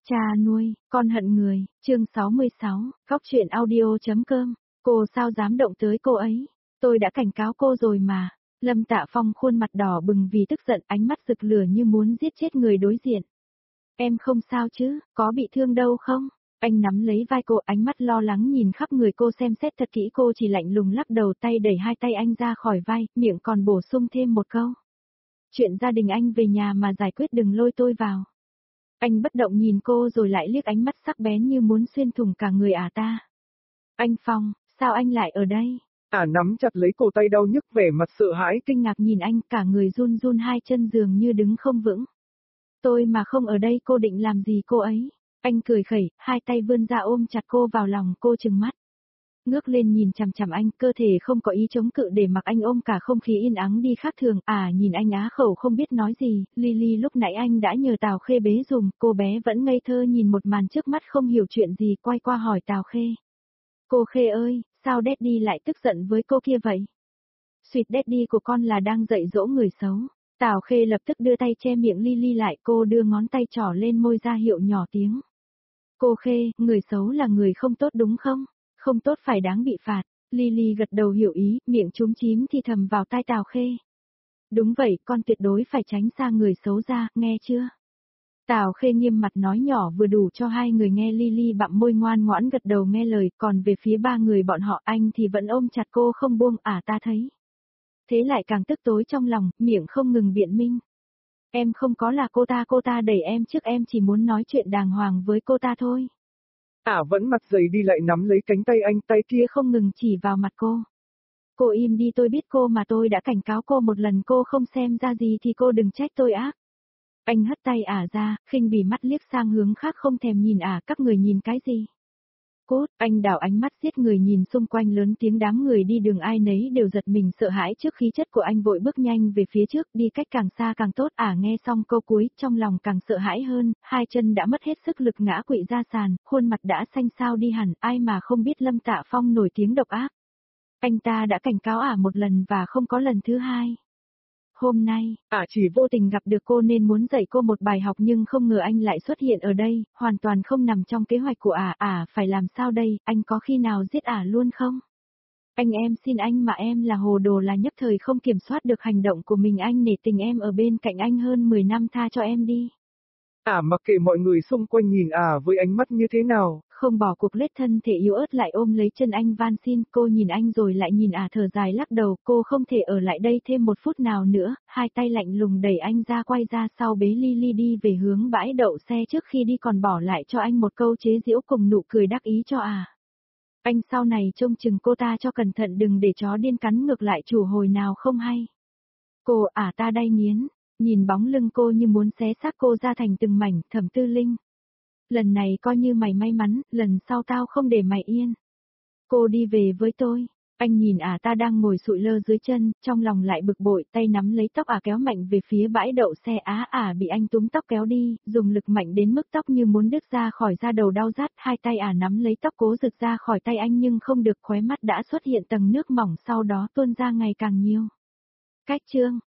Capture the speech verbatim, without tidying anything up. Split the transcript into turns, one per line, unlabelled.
Cha nuôi, con hận người, chương sáu mươi sáu, góc truyện audio.com, cô sao dám động tới cô ấy, tôi đã cảnh cáo cô rồi mà. Lâm Tạ Phong khuôn mặt đỏ bừng vì tức giận, ánh mắt rực lửa như muốn giết chết người đối diện. Em không sao chứ, có bị thương đâu không? Anh nắm lấy vai cô, ánh mắt lo lắng nhìn khắp người cô xem xét thật kỹ, cô chỉ lạnh lùng lắc đầu, tay đẩy hai tay anh ra khỏi vai, miệng còn bổ sung thêm một câu. Chuyện gia đình anh về nhà mà giải quyết, đừng lôi tôi vào. Anh bất động nhìn cô rồi lại liếc ánh mắt sắc bén như muốn xuyên thủng cả người ả ta. Anh Phong, sao anh lại ở đây?
Ả nắm chặt lấy cổ tay đau nhức, vẻ mặt sợ hãi.
Kinh ngạc nhìn anh, cả người run run, hai chân dường như đứng không vững. Tôi mà không ở đây cô định làm gì cô ấy? Anh cười khẩy, hai tay vươn ra ôm chặt cô vào lòng, cô trừng mắt. Ngước lên nhìn chằm chằm anh, cơ thể không có ý chống cự để mặc anh ôm, cả không khí yên ắng đi khác thường. À, nhìn anh á khẩu không biết nói gì. Lily lúc nãy anh đã nhờ Tào Khê bế dùm, cô bé vẫn ngây thơ nhìn một màn trước mắt không hiểu chuyện gì, quay qua hỏi Tào Khê. Cô Khê ơi, sao Daddy lại tức giận với cô kia vậy? Sweet Daddy của con là đang dạy dỗ người xấu. Tào Khê lập tức đưa tay che miệng Lily lại, cô đưa ngón tay trỏ lên môi ra hiệu nhỏ tiếng. Cô Khê, người xấu là người không tốt đúng không? Không tốt phải đáng bị phạt. Lily gật đầu hiểu ý, miệng chúm chím thì thầm vào tai Tào Khê. Đúng vậy, con tuyệt đối phải tránh xa người xấu ra, nghe chưa? Tào Khê nghiêm mặt nói nhỏ vừa đủ cho hai người nghe. Lily bặm môi ngoan ngoãn gật đầu nghe lời, còn về phía ba người bọn họ, anh thì vẫn ôm chặt cô không buông. À, ta thấy. Thế lại càng tức tối trong lòng, miệng không ngừng biện minh. Em không có là cô ta, cô ta đẩy em trước, em chỉ muốn nói chuyện đàng hoàng với cô ta thôi.
Ả vẫn mặt dày đi lại nắm lấy cánh tay anh, tay kia
không ngừng chỉ vào mặt cô. Cô im đi, tôi biết cô mà, tôi đã cảnh cáo cô một lần, cô không xem ra gì thì cô đừng trách tôi ác. Anh hất tay Ả ra, khinh bỉ mắt liếc sang hướng khác không thèm nhìn Ả. Các người nhìn cái gì? Cốt, anh đảo ánh mắt giết người nhìn xung quanh lớn tiếng, đám người đi đường ai nấy đều giật mình sợ hãi trước khí chất của anh, vội bước nhanh về phía trước, đi cách càng xa càng tốt. Ả nghe xong câu cuối, trong lòng càng sợ hãi hơn, hai chân đã mất hết sức lực ngã quỵ ra sàn, khuôn mặt đã xanh xao đi hẳn, ai mà không biết Lâm Tạ Phong nổi tiếng độc ác. Anh ta đã cảnh cáo Ả một lần và không có lần thứ hai. Hôm nay, Ả chỉ vô tình gặp được cô nên muốn dạy cô một bài học, nhưng không ngờ anh lại xuất hiện ở đây, hoàn toàn không nằm trong kế hoạch của Ả. Ả phải làm sao đây, anh có khi nào giết Ả luôn không? Anh, em xin anh mà, em là hồ đồ, là nhất thời không kiểm soát được hành động của mình, anh nể tình em ở bên cạnh anh hơn mười năm, tha cho em đi.
Ả mặc kệ mọi người xung quanh nhìn Ả với ánh mắt như thế nào,
không bỏ cuộc, lết thân thể yếu ớt lại ôm lấy chân anh van xin. Cô nhìn anh rồi lại nhìn Ả, thở dài lắc đầu, cô không thể ở lại đây thêm một phút nào nữa, hai tay lạnh lùng đẩy anh ra, quay ra sau bế Lily đi về hướng bãi đậu xe, trước khi đi còn bỏ lại cho anh một câu chế giễu cùng nụ cười đắc ý cho Ả. Anh sau này trông chừng cô ta cho cẩn thận, đừng để chó điên cắn ngược lại chủ hồi nào không hay. Cô, Ả ta đay nghiến. Nhìn bóng lưng cô như muốn xé xác cô ra thành từng mảnh. Thẩm Tư Linh, lần này coi như mày may mắn, lần sau tao không để mày yên. Cô đi về với tôi. Anh nhìn Ả ta đang ngồi sụi lơ dưới chân, trong lòng lại bực bội, tay nắm lấy tóc Ả kéo mạnh về phía bãi đậu xe. Á, Ả bị anh túm tóc kéo đi, dùng lực mạnh đến mức tóc như muốn đứt ra khỏi da đầu, đau rát. Hai tay Ả nắm lấy tóc cố giật ra khỏi tay anh nhưng không được, khóe mắt đã xuất hiện tầng nước mỏng, sau đó tuôn ra ngày càng nhiều. Cách chương